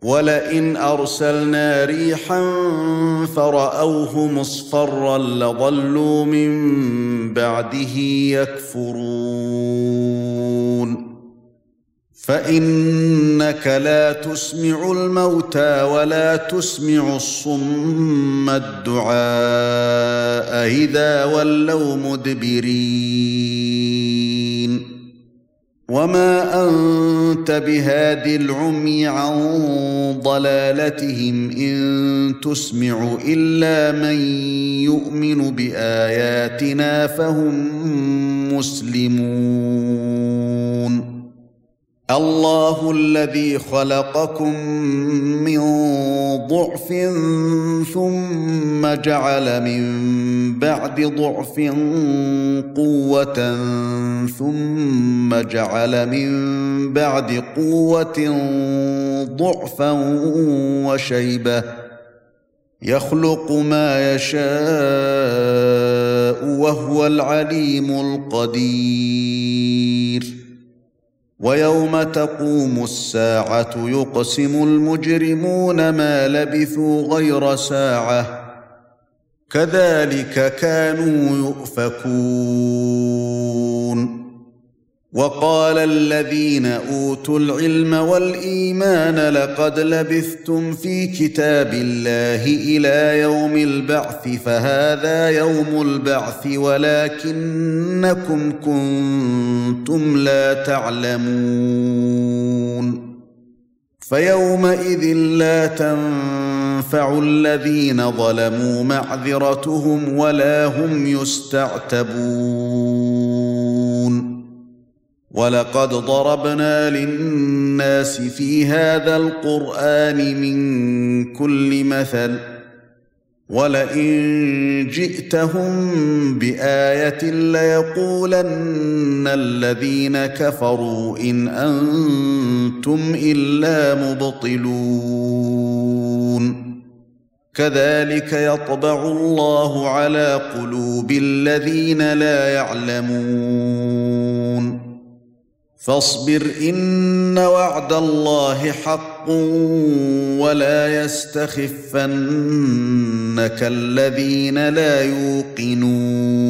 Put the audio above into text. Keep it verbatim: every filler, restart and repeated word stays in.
وَلَئِنْ أَرْسَلْنَا رِيحًا فَرَأَوْهُ مُصْفَرًّا لَظَلُّوا مِنْ بَعْدِهِ يَكْفُرُونَ فَإِنَّكَ لَا تُسْمِعُ الْمَوْتَى وَلَا تُسْمِعُ الصُّمَّ الدُّعَاءَ إِذَا وَلَّوْا مُدْبِرِينَ وَمَا أَنْتَ بِهَادِ الْعُمْيِ عَنْ ضَلَالَتِهِمْ إِن تُسْمِعُ إِلَّا مَن يُؤْمِنُ بِآيَاتِنَا فَهُم مُسْلِمُونَ اللَّهُ الَّذِي خَلَقَكُم مِّن ضَعْفٍ ثُمَّ جَعَلَ مِن بَعْدِ ضَعْفٍ قُوَّةً ثُمَّ جَعَلَ مِن بَعْدِ قُوَّةٍ ضَعْفًا وَشَيْبَةً يَخْلُقُ مَا يَشَاءُ وَهُوَ الْعَلِيمُ الْقَدِيرُ وَيَوْمَ تَقُومُ السَّاعَةُ يُقْسِمُ الْمُجْرِمُونَ مَا لَبِثُوا غَيْرَ سَاعَةٍ كَذَلِكَ كَانُوا يُؤْفَكُونَ وَقَالَ الَّذِينَ أُوتُوا الْعِلْمَ وَالْإِيمَانَ لَقَدْ لَبِثْتُمْ فِي كِتَابِ اللَّهِ إِلَى يَوْمِ الْبَعْثِ فَهَذَا يَوْمُ الْبَعْثِ وَلَكِنَّكُمْ كُنتُمْ لَا تَعْلَمُونَ فَيَوْمَئِذٍ لَّا تَنفَعُ الَّذِينَ ظَلَمُوا مَعْذِرَتُهُمْ وَلَا هُمْ يُسْتَعْتَبُونَ وَلَقَدْ ضَرَبْنَا لِلنَّاسِ فِي هَذَا الْقُرْآنِ مِنْ كُلِّ مَثَلٍ وَلَئِنْ جِئْتَهُمْ بِآيَةٍ لَيَقُولَنَّ الَّذِينَ كَفَرُوا إِنْ أَنْتُمْ إِلَّا مُبْطِلُونَ كَذَلِكَ يَطْبَعُ اللَّهُ عَلَى قُلُوبِ الَّذِينَ لَا يَعْلَمُونَ فاصبر إن وعد الله حق ولا يستخفنك الذين لا يوقنون